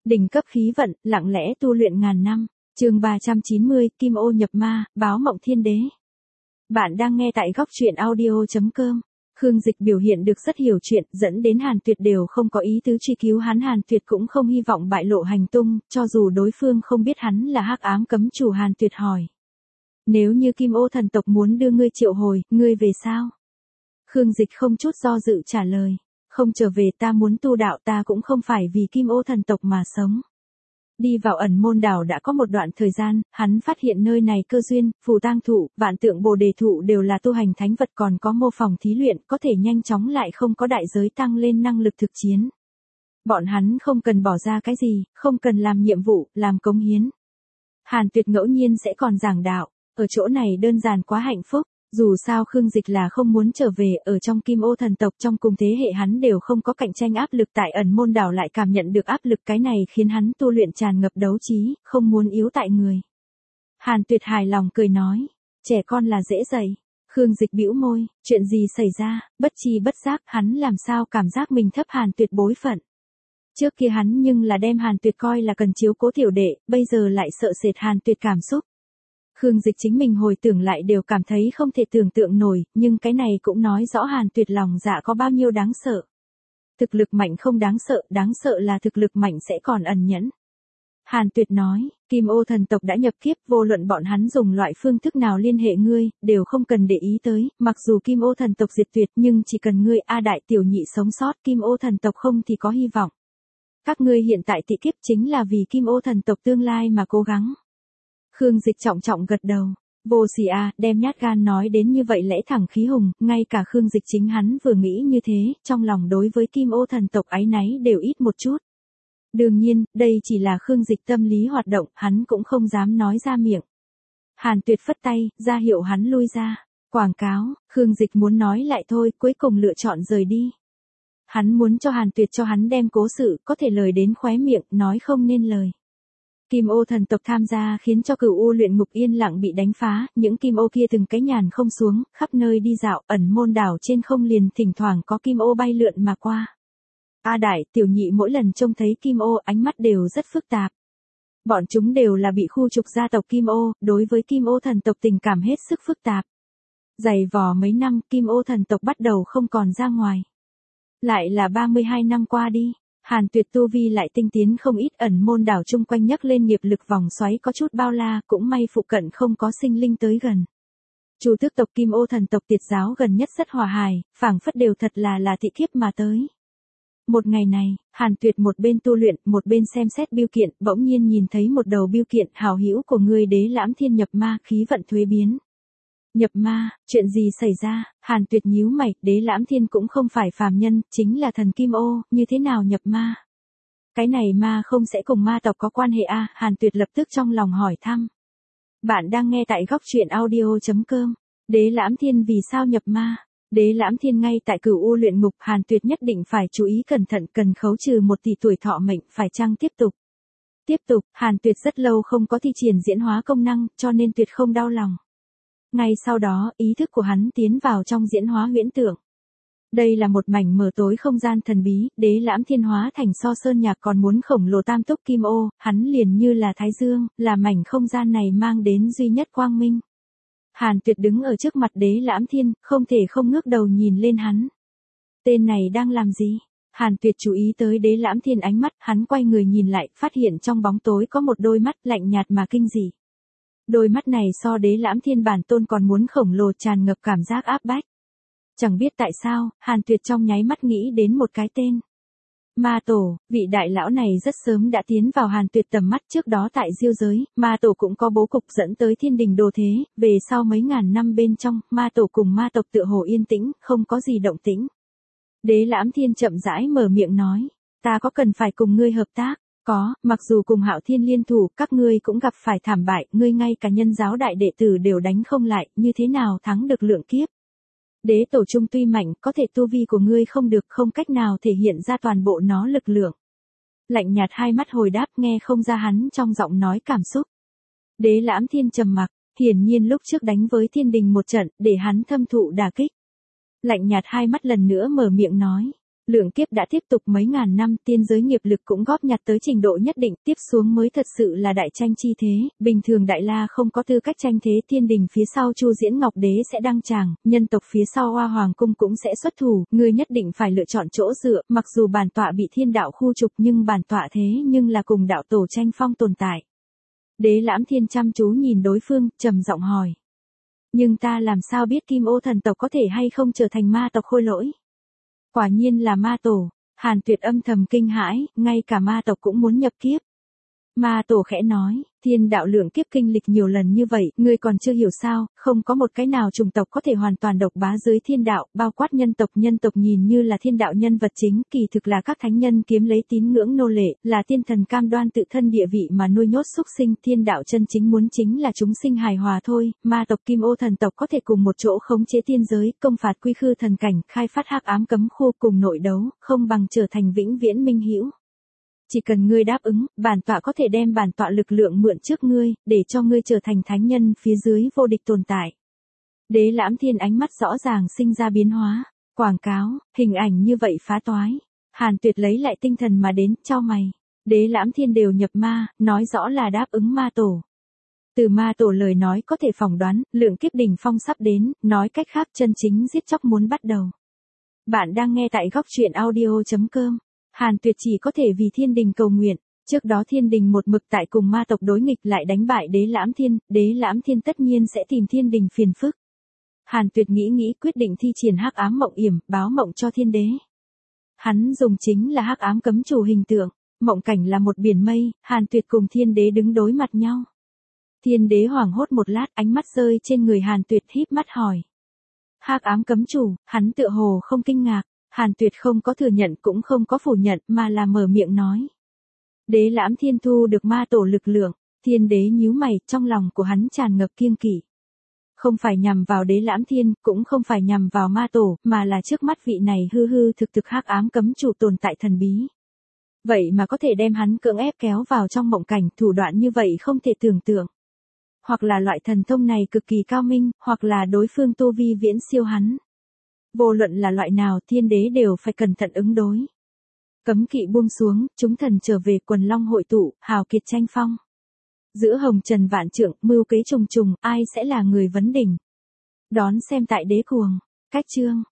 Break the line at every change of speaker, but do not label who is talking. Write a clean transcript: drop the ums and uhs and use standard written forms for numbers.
Đỉnh cấp khí vận, lặng lẽ tu luyện ngàn năm. Chương 390, Kim Ô nhập ma, báo mộng thiên đế. Bạn đang nghe tại góc truyện audio.com. Khương Dịch biểu hiện được rất hiểu chuyện, dẫn đến Hàn Tuyệt đều không có ý tứ truy cứu hắn. Hàn Tuyệt cũng không hy vọng bại lộ hành tung, cho dù đối phương không biết hắn là hắc ám cấm chủ. Hàn Tuyệt hỏi: nếu như Kim Ô thần tộc muốn đưa ngươi triệu hồi, ngươi về sao? Khương Dịch không chút do dự trả lời: không trở về, ta muốn tu đạo, ta cũng không phải vì Kim Ô thần tộc mà sống. Đi vào Ẩn Môn đảo đã có một đoạn thời gian, hắn phát hiện nơi này cơ duyên, phù tang thụ, vạn tượng bồ đề thụ đều là tu hành thánh vật, còn có mô phòng thí luyện, có thể nhanh chóng lại không có đại giới tăng lên năng lực thực chiến. Bọn hắn không cần bỏ ra cái gì, không cần làm nhiệm vụ, làm cống hiến. Hàn Tuyệt ngẫu nhiên sẽ còn giảng đạo, ở chỗ này đơn giản quá hạnh phúc. Dù sao Khương Dịch là không muốn trở về, ở trong Kim Ô thần tộc trong cùng thế hệ hắn đều không có cạnh tranh áp lực, tại Ẩn Môn đảo lại cảm nhận được áp lực, cái này khiến hắn tu luyện tràn ngập đấu trí, không muốn yếu tại người. Hàn Tuyệt hài lòng cười nói: trẻ con là dễ dạy. Khương Dịch bĩu môi: chuyện gì xảy ra? Bất chi bất giác, hắn làm sao cảm giác mình thấp Hàn Tuyệt bối phận. Trước kia hắn nhưng là đem Hàn Tuyệt coi là cần chiếu cố tiểu đệ, bây giờ lại sợ sệt Hàn Tuyệt cảm xúc. Khương Dịch chính mình hồi tưởng lại đều cảm thấy không thể tưởng tượng nổi, nhưng cái này cũng nói rõ Hàn Tuyệt lòng dạ có bao nhiêu đáng sợ. Thực lực mạnh không đáng sợ là thực lực mạnh sẽ còn ẩn nhẫn. Hàn Tuyệt nói: Kim Ô thần tộc đã nhập kiếp, vô luận bọn hắn dùng loại phương thức nào liên hệ ngươi, đều không cần để ý tới, mặc dù Kim Ô thần tộc diệt tuyệt, nhưng chỉ cần ngươi A Đại Tiểu Nhị sống sót, Kim Ô thần tộc không thì có hy vọng. Các ngươi hiện tại tị kiếp chính là vì Kim Ô thần tộc tương lai mà cố gắng. Khương Dịch trọng trọng gật đầu. Vô sỉ à, đem nhát gan nói đến như vậy lẽ thẳng khí hùng, ngay cả Khương Dịch chính hắn vừa nghĩ như thế, trong lòng đối với Kim Ô thần tộc áy náy đều ít một chút. Đương nhiên, đây chỉ là Khương Dịch tâm lý hoạt động, hắn cũng không dám nói ra miệng. Hàn Tuyệt phất tay, ra hiệu hắn lui ra. Quảng cáo, Khương Dịch muốn nói lại thôi, cuối cùng lựa chọn rời đi. Hắn muốn cho Hàn Tuyệt cho hắn đem cố sự, có thể lời đến khóe miệng, nói không nên lời. Kim Ô thần tộc tham gia khiến cho Cửu U luyện ngục yên lặng bị đánh phá, những Kim Ô kia từng cái nhàn không xuống, khắp nơi đi dạo, Ẩn Môn đảo trên không liền thỉnh thoảng có Kim Ô bay lượn mà qua. A Đại, Tiểu Nhị mỗi lần trông thấy Kim Ô ánh mắt đều rất phức tạp. Bọn chúng đều là bị khu trục gia tộc Kim Ô, đối với Kim Ô thần tộc tình cảm hết sức phức tạp. Dày vò mấy năm, Kim Ô thần tộc bắt đầu không còn ra ngoài. Lại là 32 năm qua đi. Hàn Tuyệt tu vi lại tinh tiến không ít, Ẩn Môn đảo chung quanh nhấc lên nghiệp lực vòng xoáy có chút bao la, cũng may phụ cận không có sinh linh tới gần. Chủ tước tộc Kim Ô thần tộc Tiệt giáo gần nhất rất hòa hài, phảng phất đều thật là thị kiếp mà tới. Một ngày này, Hàn Tuyệt một bên tu luyện, một bên xem xét bưu kiện, bỗng nhiên nhìn thấy một đầu bưu kiện: hảo hữu của ngươi Đế Lãm Thiên nhập ma, khí vận thuế biến. Nhập ma, chuyện gì xảy ra? Hàn Tuyệt nhíu mày, Đế Lãm Thiên cũng không phải phàm nhân, chính là thần Kim Ô, như thế nào nhập ma? Cái này ma không sẽ cùng ma tộc có quan hệ à? Hàn Tuyệt lập tức trong lòng hỏi thăm. Bạn đang nghe tại góc truyện audio.com. Đế Lãm Thiên vì sao nhập ma? Đế Lãm Thiên ngay tại Cửu U luyện ngục, Hàn Tuyệt nhất định phải chú ý cẩn thận, cần khấu trừ 1 tỷ tuổi thọ mệnh, phải chăng tiếp tục? Tiếp tục, Hàn Tuyệt rất lâu không có thi triển diễn hóa công năng, cho nên tuyệt không đau lòng. Ngay sau đó, ý thức của hắn tiến vào trong diễn hóa huyễn tượng. Đây là một mảnh mờ tối không gian thần bí, Đế Lãm Thiên hóa thành so sơn nhạc còn muốn khổng lồ tam túc Kim Ô, hắn liền như là Thái Dương, là mảnh không gian này mang đến duy nhất quang minh. Hàn Tuyệt đứng ở trước mặt Đế Lãm Thiên, không thể không ngước đầu nhìn lên hắn. Tên này đang làm gì? Hàn Tuyệt chú ý tới Đế Lãm Thiên ánh mắt, hắn quay người nhìn lại, phát hiện trong bóng tối có một đôi mắt lạnh nhạt mà kinh dị. Đôi mắt này so Đế Lãm Thiên bản tôn còn muốn khổng lồ, tràn ngập cảm giác áp bách. Chẳng biết tại sao, Hàn Tuyệt trong nháy mắt nghĩ đến một cái tên. Ma Tổ, vị đại lão này rất sớm đã tiến vào Hàn Tuyệt tầm mắt, trước đó tại Diêu giới, Ma Tổ cũng có bố cục dẫn tới thiên đình đồ thế, về sau mấy ngàn năm bên trong, Ma Tổ cùng ma tộc tựa hồ yên tĩnh, không có gì động tĩnh. Đế Lãm Thiên chậm rãi mở miệng nói: ta có cần phải cùng ngươi hợp tác? Có, mặc dù cùng Hạo Thiên liên thủ, các ngươi cũng gặp phải thảm bại, ngươi ngay cả nhân giáo đại đệ tử đều đánh không lại, như thế nào thắng được lượng kiếp? Đế tổ trung tuy mạnh, có thể tu vi của ngươi không được, không cách nào thể hiện ra toàn bộ nó lực lượng. Lạnh nhạt hai mắt hồi đáp, nghe không ra hắn trong giọng nói cảm xúc. Đế Lãm Thiên trầm mặc, hiển nhiên lúc trước đánh với thiên đình một trận, để hắn thâm thụ đả kích. Lạnh nhạt hai mắt lần nữa mở miệng nói: Lượng kiếp đã tiếp tục mấy ngàn năm, tiên giới nghiệp lực cũng góp nhặt tới trình độ nhất định, tiếp xuống mới thật sự là đại tranh chi thế, bình thường Đại La không có tư cách tranh thế, thiên đình phía sau Chu Diễn Ngọc Đế sẽ đăng tràng, nhân tộc phía sau Hoa Hoàng cung cũng sẽ xuất thủ, ngươi nhất định phải lựa chọn chỗ dựa, mặc dù bản tọa bị thiên đạo khu trục nhưng bản tọa thế nhưng là cùng đạo tổ tranh phong tồn tại. Đế Lãm Thiên chăm chú nhìn đối phương, trầm giọng hỏi. Nhưng ta làm sao biết Kim Ô thần tộc có thể hay không trở thành ma tộc khôi lỗi? Quả nhiên là ma tổ, Hàn Tuyệt âm thầm kinh hãi, ngay cả ma tộc cũng muốn nhập kiếp. Ma tổ khẽ nói, thiên đạo lượng kiếp kinh lịch nhiều lần như vậy, ngươi còn chưa hiểu sao, không có một cái nào chủng tộc có thể hoàn toàn độc bá dưới thiên đạo, bao quát nhân tộc nhìn như là thiên đạo nhân vật chính, kỳ thực là các thánh nhân kiếm lấy tín ngưỡng nô lệ, là tiên thần cam đoan tự thân địa vị mà nuôi nhốt súc sinh, thiên đạo chân chính muốn chính là chúng sinh hài hòa thôi, ma tộc Kim Ô thần tộc có thể cùng một chỗ khống chế tiên giới, công phạt quy khư thần cảnh, khai phát hắc ám cấm khu cùng nội đấu, không bằng trở thành vĩnh viễn minh hữu. Chỉ cần ngươi đáp ứng, bản tọa có thể đem bản tọa lực lượng mượn trước ngươi, để cho ngươi trở thành thánh nhân phía dưới vô địch tồn tại. Đế Lãm Thiên ánh mắt rõ ràng sinh ra biến hóa, quảng cáo, hình ảnh như vậy phá toái. Hàn Tuyệt lấy lại tinh thần mà đến, chau mày. Đế Lãm Thiên đều nhập ma, nói rõ là đáp ứng ma tổ. Từ ma tổ lời nói có thể phỏng đoán, lượng kiếp đỉnh phong sắp đến, nói cách khác chân chính giết chóc muốn bắt đầu. Bạn đang nghe tại góc truyện audio.com. Hàn Tuyệt chỉ có thể vì thiên đình cầu nguyện, trước đó thiên đình một mực tại cùng ma tộc đối nghịch lại đánh bại Đế Lãm Thiên tất nhiên sẽ tìm thiên đình phiền phức. Hàn Tuyệt nghĩ quyết định thi triển hắc ám mộng yểm, báo mộng cho thiên đế. Hắn dùng chính là hắc ám cấm chủ hình tượng, mộng cảnh là một biển mây, Hàn Tuyệt cùng thiên đế đứng đối mặt nhau. Thiên đế hoảng hốt một lát, ánh mắt rơi trên người Hàn Tuyệt, híp mắt hỏi. Hắc ám cấm chủ, hắn tựa hồ không kinh ngạc. Hàn Tuyệt không có thừa nhận cũng không có phủ nhận mà là mở miệng nói. Đế Lãm Thiên thu được ma tổ lực lượng, thiên đế nhíu mày, trong lòng của hắn tràn ngập kiêng kỵ. Không phải nhằm vào Đế Lãm Thiên, cũng không phải nhằm vào ma tổ, mà là trước mắt vị này hư thực hắc ám cấm chủ tồn tại thần bí. Vậy mà có thể đem hắn cưỡng ép kéo vào trong mộng cảnh, thủ đoạn như vậy không thể tưởng tượng. Hoặc là loại thần thông này cực kỳ cao minh, hoặc là đối phương tu vi viễn siêu hắn. Vô luận là loại nào, thiên đế đều phải cẩn thận ứng đối. Cấm kỵ buông xuống, chúng thần trở về, quần long hội tụ, hào kiệt tranh phong. Giữa hồng trần vạn trượng, mưu kế trùng trùng, ai sẽ là người vấn đỉnh? Đón xem tại Đế Cuồng. Cách chương.